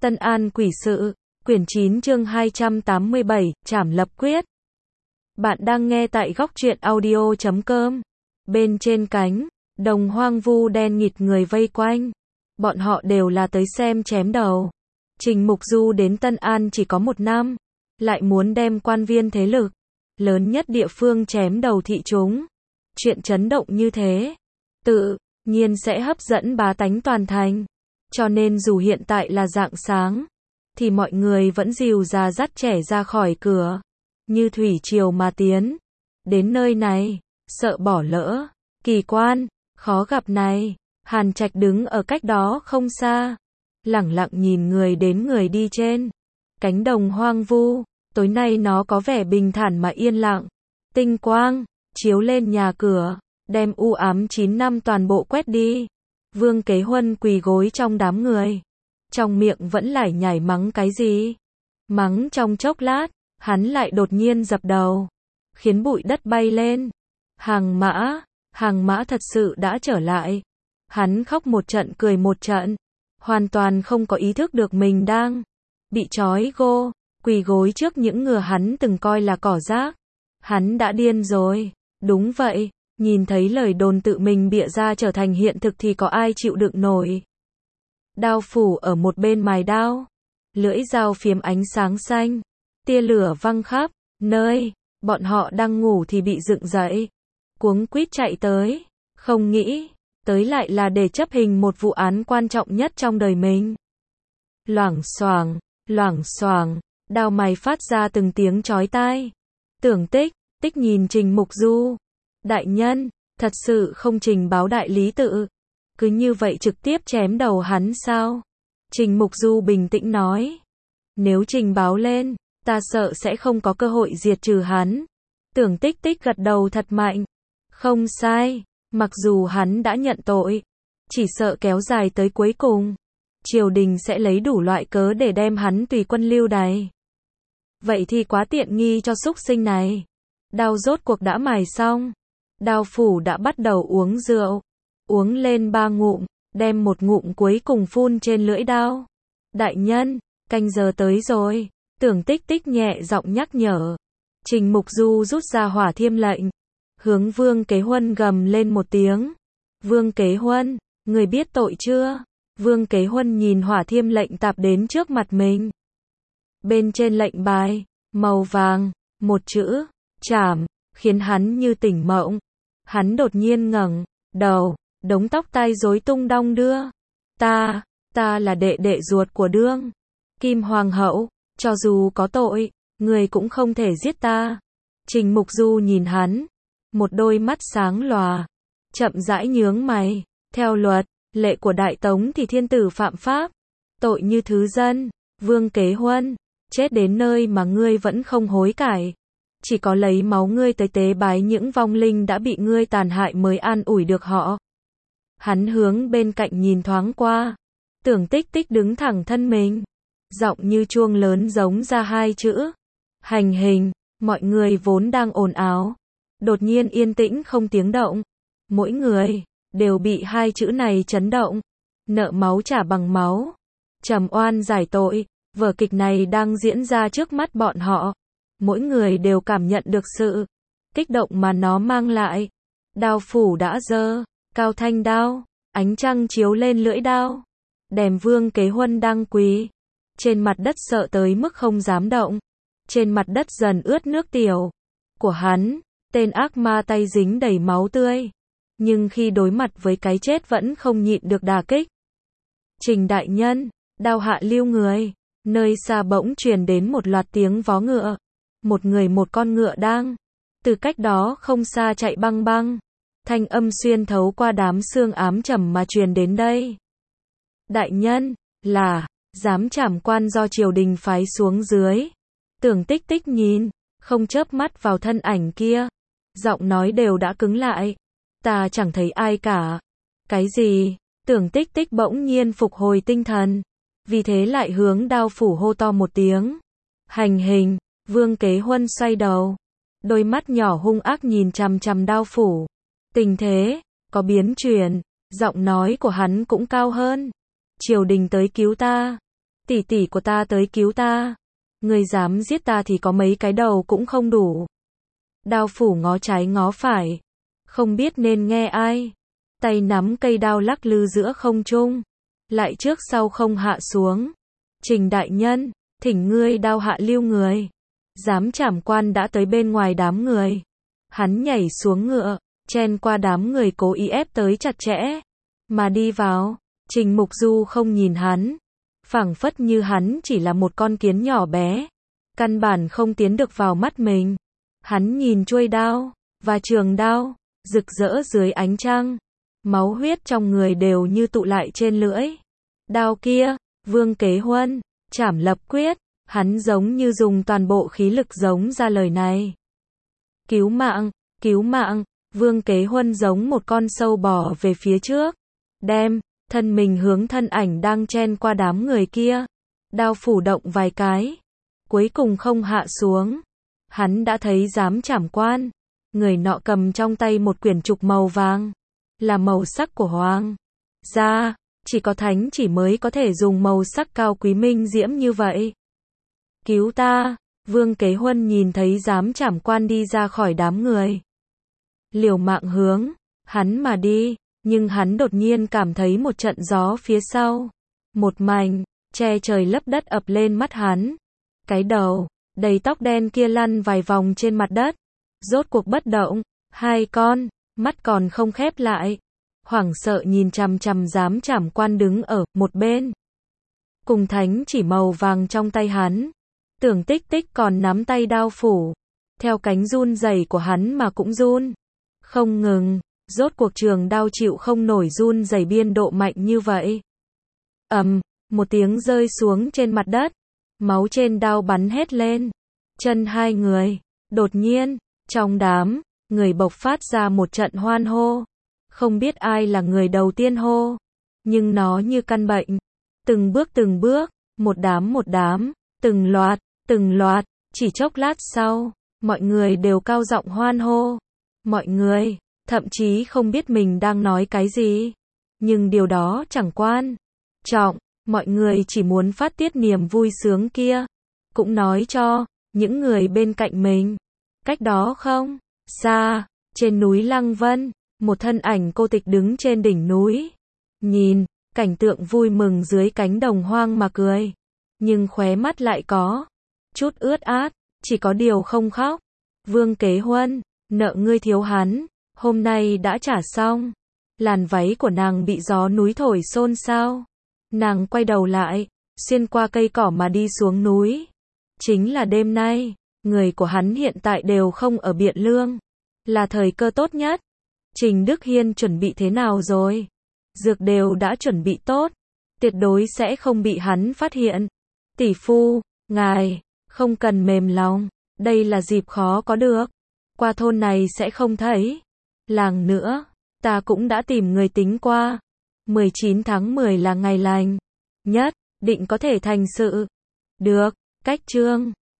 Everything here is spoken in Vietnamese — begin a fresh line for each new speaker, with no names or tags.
Tân An Quỷ Sự, quyển 9 chương 287, Trảm Lập Quyết. Bạn đang nghe tại góc truyện audio.com. Bên trên cánh, đồng hoang vu đen nghịt người vây quanh. Bọn họ đều là tới xem chém đầu. Trình Mục Du đến Tân An chỉ có 1 năm, lại muốn đem quan viên thế lực lớn nhất địa phương chém đầu thị chúng. Chuyện chấn động như thế, tự nhiên sẽ hấp dẫn bá tánh toàn thành. Cho nên dù hiện tại là rạng sáng, thì mọi người vẫn dìu già dắt trẻ ra khỏi cửa, như thủy triều mà tiến. Đến nơi này, sợ bỏ lỡ kỳ quan khó gặp này, Hàn Trạch đứng ở cách đó không xa, lẳng lặng nhìn người đến người đi trên cánh đồng hoang vu. Tối nay nó có vẻ bình thản mà yên lặng. Tinh quang chiếu lên nhà cửa, đem u ám 9 năm toàn bộ quét đi. Vương Kế Huân quỳ gối trong đám người, trong miệng vẫn lải nhải mắng cái gì. Mắng trong chốc lát, hắn lại đột nhiên dập đầu, khiến bụi đất bay lên. Hàng mã thật sự đã trở lại. Hắn khóc một trận cười một trận, hoàn toàn không có ý thức được mình đang bị trói gô, quỳ gối trước những người hắn từng coi là cỏ rác. Hắn đã điên rồi. Đúng vậy, nhìn thấy lời đồn tự mình bịa ra trở thành hiện thực thì có ai chịu đựng nổi. Đao phủ ở một bên mài đao, lưỡi dao phiếm ánh sáng xanh, tia lửa văng khắp nơi. Bọn họ đang ngủ thì bị dựng dậy, cuống quýt chạy tới, không nghĩ tới lại là để chấp hình một vụ án quan trọng nhất trong đời mình. Loảng xoảng, đao mài phát ra từng tiếng chói tai. Tưởng Tích nhìn Trình Mục Du. Đại nhân, thật sự không trình báo đại lý tự, cứ như vậy trực tiếp chém đầu hắn sao? Trình Mục Du bình tĩnh nói. Nếu trình báo lên, ta sợ sẽ không có cơ hội diệt trừ hắn. Tưởng Tích gật đầu thật mạnh. Không sai, mặc dù hắn đã nhận tội, chỉ sợ kéo dài tới cuối cùng, triều đình sẽ lấy đủ loại cớ để đem hắn tùy quân lưu đày. Vậy thì quá tiện nghi cho súc sinh này. Đao rốt cuộc đã mài xong. Đao phủ đã bắt đầu uống rượu. Uống lên 3 ngụm, đem một ngụm cuối cùng phun trên lưỡi đao. Đại nhân, canh giờ tới rồi. Tưởng Tích nhẹ giọng nhắc nhở. Trình Mục Du rút ra hỏa thiêm lệnh, hướng Vương Kế Huân gầm lên một tiếng. Vương Kế Huân, người biết tội chưa? Vương Kế Huân nhìn hỏa thiêm lệnh tạp đến trước mặt mình. Bên trên lệnh bài, màu vàng, một chữ, trảm, khiến hắn như tỉnh mộng. Hắn đột nhiên ngẩng đầu, đống tóc tai rối tung đong đưa. Ta là đệ ruột của Đương Kim Hoàng hậu, cho dù có tội, người cũng không thể giết ta. Trình Mục Du nhìn hắn, một đôi mắt sáng lòa, chậm rãi nhướng mày. Theo luật lệ của Đại Tống thì thiên tử phạm pháp, tội như thứ dân. Vương Kế Huân, chết đến nơi mà ngươi vẫn không hối cải. Chỉ có lấy máu ngươi tới tế bái những vong linh đã bị ngươi tàn hại mới an ủi được họ. Hắn hướng bên cạnh nhìn thoáng qua. Tưởng Tích đứng thẳng thân mình, giọng như chuông lớn giống ra 2 chữ. Hành hình. Mọi người vốn đang ồn ào, đột nhiên yên tĩnh không tiếng động. Mỗi người đều bị 2 chữ này chấn động. Nợ máu trả bằng máu, trầm oan giải tội. Vở kịch này đang diễn ra trước mắt bọn họ. Mỗi người đều cảm nhận được sự kích động mà nó mang lại. Đao phủ đã giơ cao thanh đao, ánh trăng chiếu lên lưỡi đao. Đèm Vương Kế Huân đang quỳ trên mặt đất sợ tới mức không dám động. Trên mặt đất dần ướt nước tiểu của hắn. Tên ác ma tay dính đầy máu tươi, nhưng khi đối mặt với cái chết vẫn không nhịn được đả kích. Trình đại nhân, đao hạ lưu người. Nơi xa bỗng truyền đến một loạt tiếng vó ngựa. Một người một con ngựa đang từ cách đó không xa chạy băng băng. Thanh âm xuyên thấu qua đám sương ám trầm mà truyền đến đây. Đại nhân, là giám trảm quan do triều đình phái xuống dưới. Tưởng Tích nhìn, không chớp mắt vào thân ảnh kia. Giọng nói đều đã cứng lại. Ta chẳng thấy ai cả. Cái gì? Tưởng Tích bỗng nhiên phục hồi tinh thần, vì thế lại hướng đao phủ hô to một tiếng. Hành hình. Vương Kế Huân xoay đầu, đôi mắt nhỏ hung ác nhìn chằm chằm đao phủ. Tình thế có biến chuyển, giọng nói của hắn cũng cao hơn. Triều đình tới cứu ta. tỷ tỷ của ta tới cứu ta. Ngươi dám giết ta thì có mấy cái đầu cũng không đủ. Đao phủ ngó trái ngó phải, không biết nên nghe ai. Tay nắm cây đao lắc lư giữa không trung, lại trước sau không hạ xuống. Trình đại nhân, thỉnh ngươi đao hạ lưu người. Giám trảm quan đã tới bên ngoài đám người. Hắn nhảy xuống ngựa, chen qua đám người cố ý ép tới chặt chẽ, mà đi vào. Trình Mục Du không nhìn hắn, phảng phất như hắn chỉ là một con kiến nhỏ bé, căn bản không tiến được vào mắt mình. Hắn nhìn chuôi đao và trường đao, rực rỡ dưới ánh trăng, máu huyết trong người đều như tụ lại trên lưỡi. Đao kia, Vương Kế Huân, Trảm Lập Quyết, hắn giống như dùng toàn bộ khí lực giống ra lời này. Cứu mạng, cứu mạng, Vương Kế Huân giống một con sâu bò về phía trước, đem thân mình hướng thân ảnh đang chen qua đám người kia. Đao phủ động vài cái, cuối cùng không hạ xuống. Hắn đã thấy giám trảm quan, người nọ cầm trong tay một quyển trục màu vàng, là màu sắc của hoàng gia, chỉ có thánh chỉ mới có thể dùng màu sắc cao quý minh diễm như vậy. Cứu ta, Vương Kế Huân nhìn thấy giám trảm quan đi ra khỏi đám người, liều mạng hướng hắn mà đi, nhưng hắn đột nhiên cảm thấy một trận gió phía sau, một mảnh che trời lấp đất ập lên mắt hắn. Cái đầu đầy tóc đen kia lăn vài vòng trên mặt đất, rốt cuộc bất động, hai con mắt còn không khép lại, hoảng sợ nhìn chằm chằm giám trảm quan đứng ở một bên, cùng thánh chỉ màu vàng trong tay hắn. Tưởng Tích Tích còn nắm tay đao phủ, theo cánh run rẩy của hắn mà cũng run không ngừng. Rốt cuộc trường đao chịu không nổi run rẩy biên độ mạnh như vậy. Một tiếng rơi xuống trên mặt đất, máu trên đao bắn hết lên chân hai người. Đột nhiên, trong đám người bộc phát ra một trận hoan hô. Không biết ai là người đầu tiên hô, nhưng nó như căn bệnh, từng bước, một đám, từng loạt, chỉ chốc lát sau, mọi người đều cao giọng hoan hô. Mọi người thậm chí không biết mình đang nói cái gì, nhưng điều đó chẳng quan trọng, mọi người chỉ muốn phát tiết niềm vui sướng kia, cũng nói cho những người bên cạnh mình. Cách đó không xa, trên núi Lăng Vân, một thân ảnh cô tịch đứng trên đỉnh núi, nhìn cảnh tượng vui mừng dưới cánh đồng hoang mà cười, nhưng khóe mắt lại có chút ướt át, chỉ có điều không khóc. Vương Kế Huân, nợ ngươi thiếu hắn, hôm nay đã trả xong. Làn váy của nàng bị gió núi thổi xôn xao. Nàng quay đầu lại, xuyên qua cây cỏ mà đi xuống núi. Chính là đêm nay, người của hắn hiện tại đều không ở Biện Lương, là thời cơ tốt nhất. Trình Đức Hiên chuẩn bị thế nào rồi? Dược đều đã chuẩn bị tốt, tuyệt đối sẽ không bị hắn phát hiện. Tỷ phu, ngài không cần mềm lòng, đây là dịp khó có được. Qua thôn này sẽ không thấy làng nữa, ta cũng đã tìm người tính qua. 19 tháng 10 là ngày lành nhất, định có thể thành sự. Được, cách chương